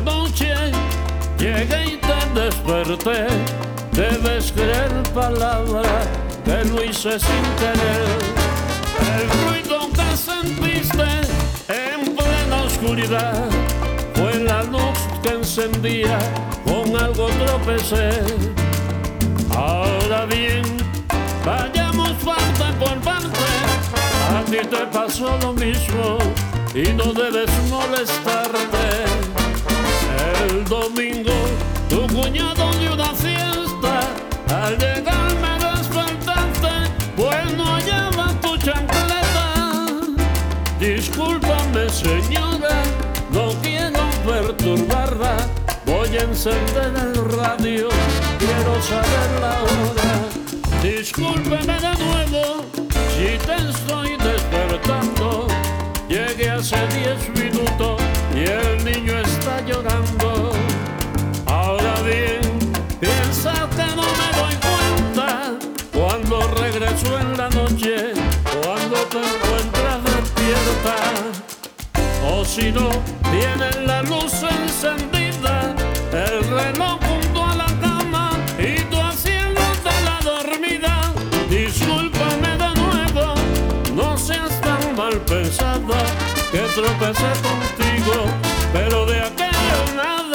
noche llegué y te desperté. Debes creer palabra que lo hice sin querer. El ruido que sentiste en plena oscuridad fue la luz que encendía, con algo tropecé. Ahora bien, vayamos parte por parte. A ti te pasó lo mismo y no debes molestarte. El domingo tu cuñado dio una fiesta. Al llegar me despertaste, pues no hallaba tu chancleta. Discúlpame señora, no quiero perturbarla. Voy a encender el radio, quiero saber la hora. Discúlpeme de nuevo si te estoy despertando. Llegué hace 10 minutos y el niño está llorando. Ahora bien, piensa que no me doy cuenta cuando regreso en la noche, cuando te encuentras despierta. O si no, tienes la luz encendida, el reloj junto a la cama y tú haciéndote la dormida. Discúlpame de nuevo, no seas tan mal pensada, que tropecé contigo, pero de aquello nada.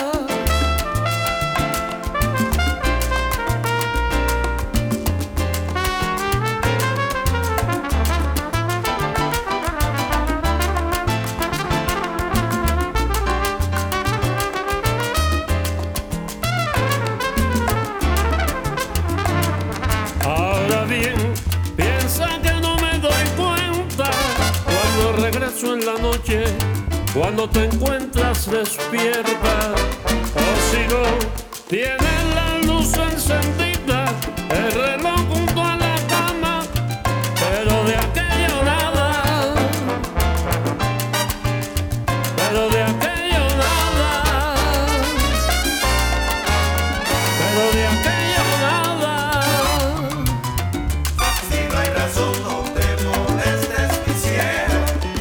En la noche, cuando te encuentras despierta, o si no, tienes la luz encendida, el reloj junto a la cama, pero de aquello nada, pero de aquello nada, pero de aquello nada. Si no hay razón, no te molestes, mi cielo.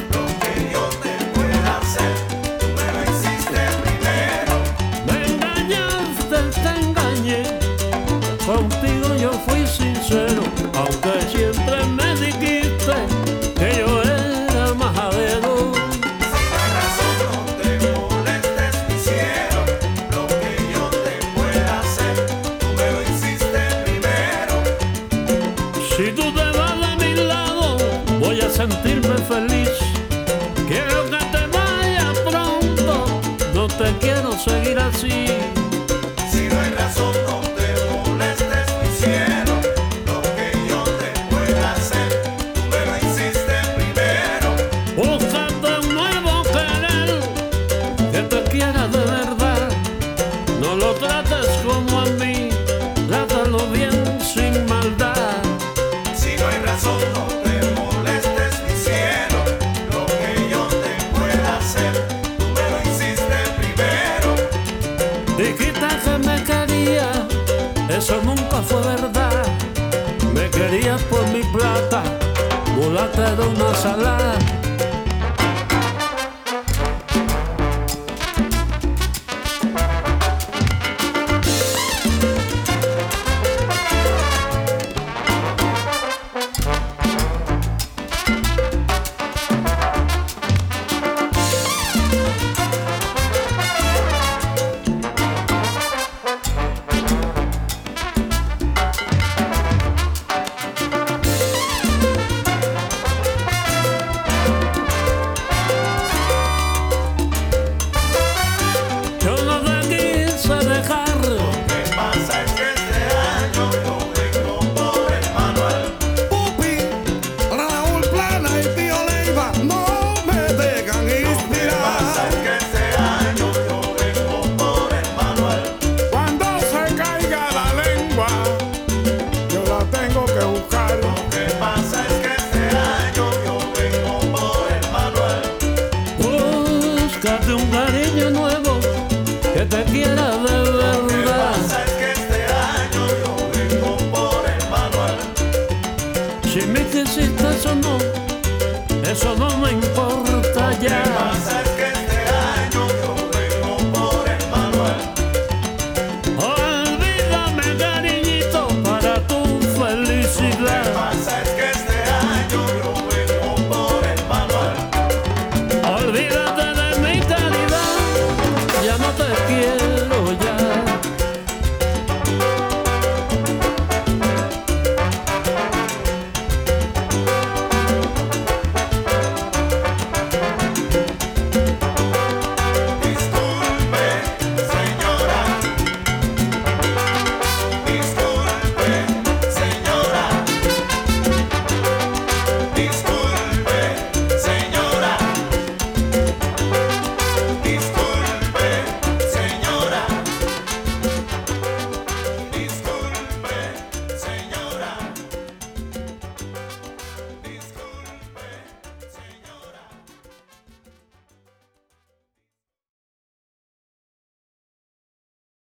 Contigo yo fui sincero, aunque siempre me dijiste que yo era majadero. Si no hay razón, no te molestes, mi cielo. Lo que yo te pueda hacer, tú me lo hiciste primero. Si tú te vas de mi lado, voy a sentirme feliz. Quiero que te vayas pronto, no te quiero seguir así. Si no hay razón, no te molestes, mi cielo. Lo que yo te pueda hacer, tú me lo hiciste primero. Búscate un nuevo querer que te quiera de verdad. No lo trates como a mí, trátalo bien sin maldad. Si no hay razón, no te molestes, mi cielo. Lo que yo te pueda hacer, tú me lo hiciste primero. Dijiste que me quería, eso nunca fue verdad. Me querías por mi plata, mulata de una salada.